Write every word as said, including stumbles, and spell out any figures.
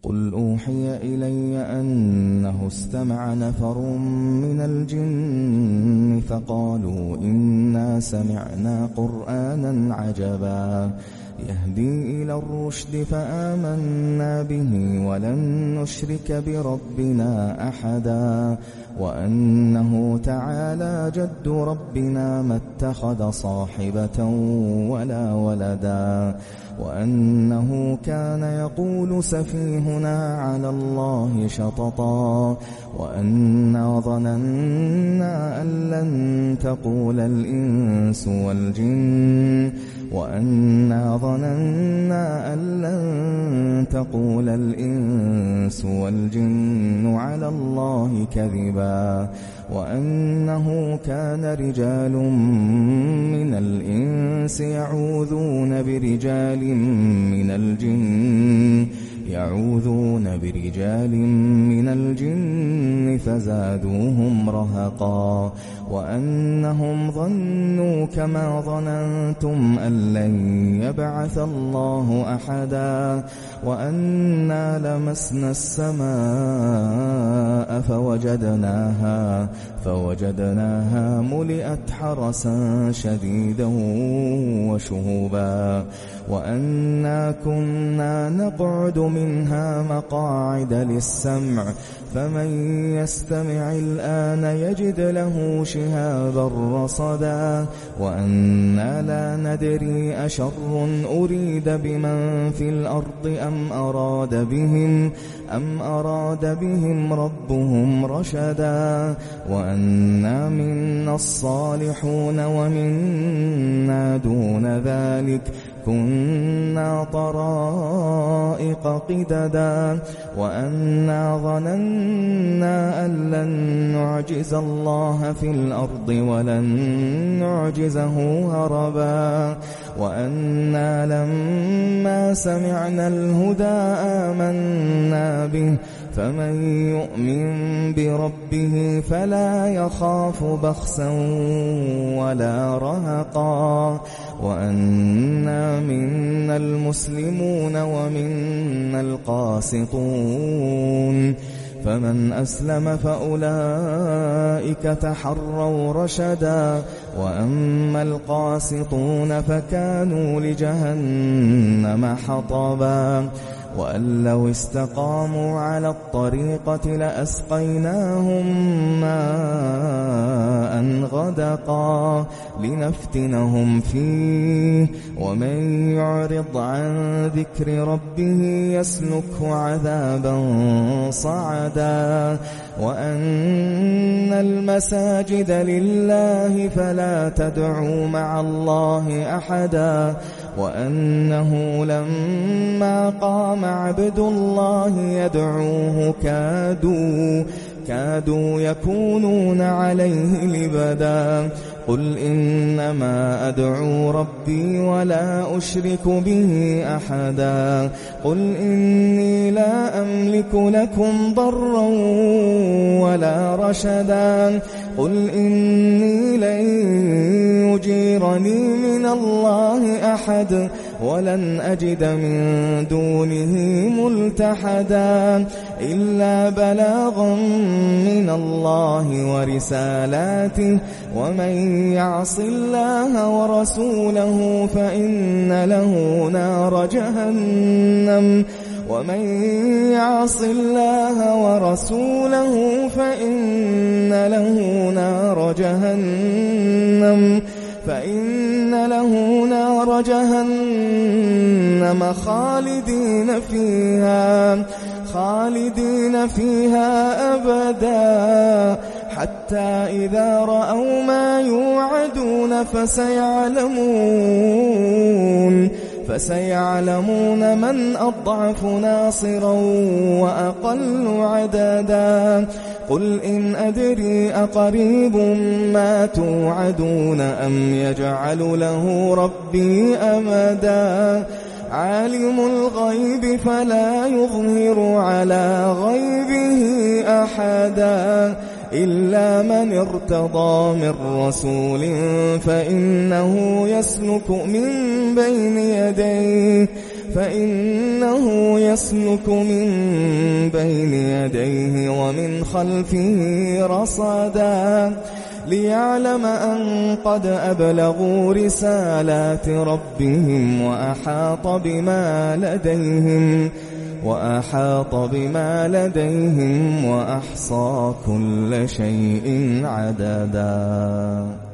قل أوحي إلي أنه استمع نفر من الجن فقالوا إنا سمعنا قرآنا عجبا يهدي إلى الرشد فآمنا به ولن نشرك بربنا أحدا وأنه تعالى جد ربنا ما اتخذ صاحبة ولا ولدا وأنه كان يقول سفيهنا على الله شططا وأنا ظننا أن لن تقول الإنس والجن وأنا ظننا أن لن تقول الإنس والجن على الله كذبا وأنه كان رجال من الإنس يعوذون برجال من الجن يعوذون برجال من الجن فزادوهم رهقا وأنهم ظنوا كما ظننتم أن لن يبعث الله أحدا وأنا لمسنا السماء فوجدناها فوجدناها ملئت حرسا شديدا وشهبا وأنا كنا نقعد منها مقاعد للسمع فمن يستمع الآن يجد له شهابا رصدا وأنا لا ندري أشر أريد بمن في الأرض أم أراد بهم أم أراد بهم ربهم رشدا وأنا منا الصالحون ومنا دون ذلك كنا طرائق قددا وأنا ظننا أن لن نعجز الله في الأرض ولن نعجزه هربا وأنا لما سمعنا الهدى آمنا به فمن يؤمن بربه فلا يخاف بخسا ولا رهقا وأنا منا المسلمون ومنا القاسطون فمن أسلم فأولئك تحروا رشدا وأما القاسطون فكانوا لجهنم حطبا وأن لو استقاموا على الطريقة لأسقيناهم ماء غدقا لنفتنهم فيه ومن يعرض عن ذكر ربه يسلكه عذابا صعدا وأن المساجد لله فلا تدعوا مع الله أحدا وأنه لما قام عبد الله يدعوه كادوا كادوا يكونون عليه لبدا قل إنما أدعو ربي ولا أشرك به أحدا قل إني لا أملك لكم ضرا ولا رشدا قل إني لن يجيرني من الله أحد ولن أجد من دونه ملتحدا إلا بلاغا من الله ورسالاته ومن يعص الله ورسوله فإن له نار جهنم ومن يعص الله ورسوله فإن له نار جهنم فإن له نار جهنم خالدين فيها خالدين فيها أبدا حتى إذا رأوا ما يوعدون فسيعلمون فسيعلمون من أضعف ناصرا وأقل عددا قل إن أدري أقريب ما توعدون أم يجعل له ربي أمدا عالم الغيب فلا يظهر على غيبه أحدا إلا من ارتضى من رسول فإنه يسلك من بين يديه فإنه يسلك من بين يديه ومن خلفه رصدا ليعلم أن قد أبلغوا رسالات ربهم وأحاط بما لديهم وأحاط بما لديهم وأحصى كل شيء عددا.